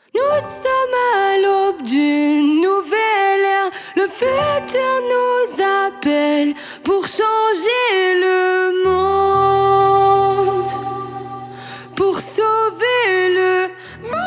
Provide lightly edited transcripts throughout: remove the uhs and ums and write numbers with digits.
Nous sommes à l'aube d'une nouvelle ère. Le futur nous appelle pour changer le monde, pour sauver le monde.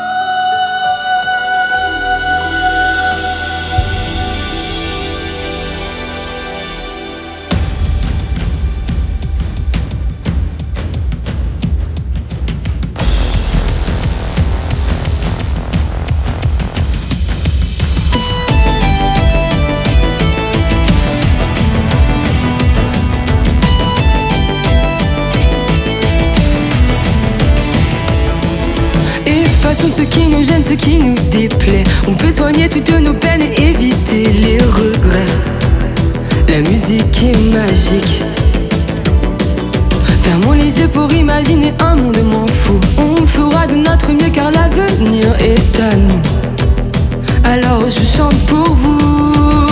Effaçons ce qui nous gêne, ce qui nous déplaît. On peut soigner toutes nos peines et éviter les regrets. La musique est magique. Fermons les yeux pour imaginer un monde moins fou. On fera de notre mieux car l'avenir est à nous. Alors je chante pour vous.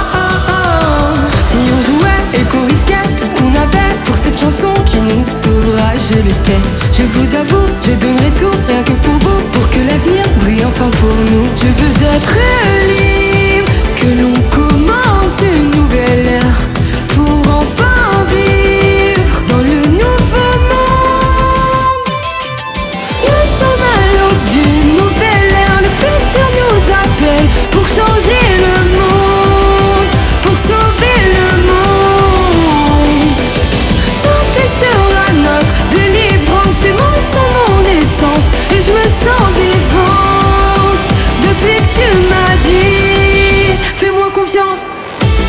Si on jouait et qu'on risquait tout ce qu'on avait pour cette chanson qui nous sauvera, je le sais. Je vous avoue, je donnerai tout, rien que pour vous, pour que l'avenir brille enfin pour nous. Je veux être libre, que l'on commence une nouvelle ère, pour enfin vivre dans le nouveau monde. Nous sommes à l'aube d'une nouvelle ère, le futur nous appelle pour changer le monde, pour sauver le monde. Chanter sera notre délivrance, tes mots sont mon essence et je me sens vivante depuis que tu m'as dit fais-moi confiance.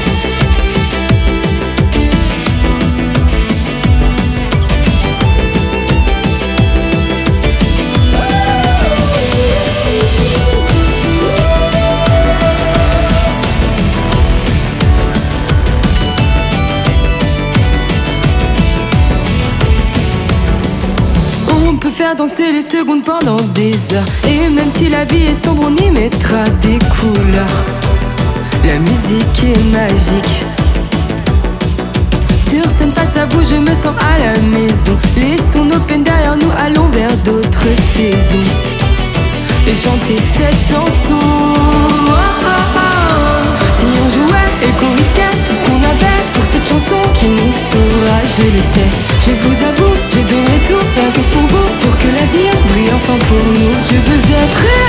On peut faire danser les secondes pendant des heures. Et même si la vie est sombre, on y mettra des couleurs. La musique est magique. Sur scène face à vous, je me sens à la maison. Laissons nos peines derrière nous, allons vers d'autres saisons et chanter cette chanson. Si on jouait et qu'on risquait tout ce qu'on avait pour cette chanson qui nous sauvera, je le sais. Je vous avoue, je donnerai tout, rien que pour vous, pour que l'avenir brille enfin pour nous. Je veux être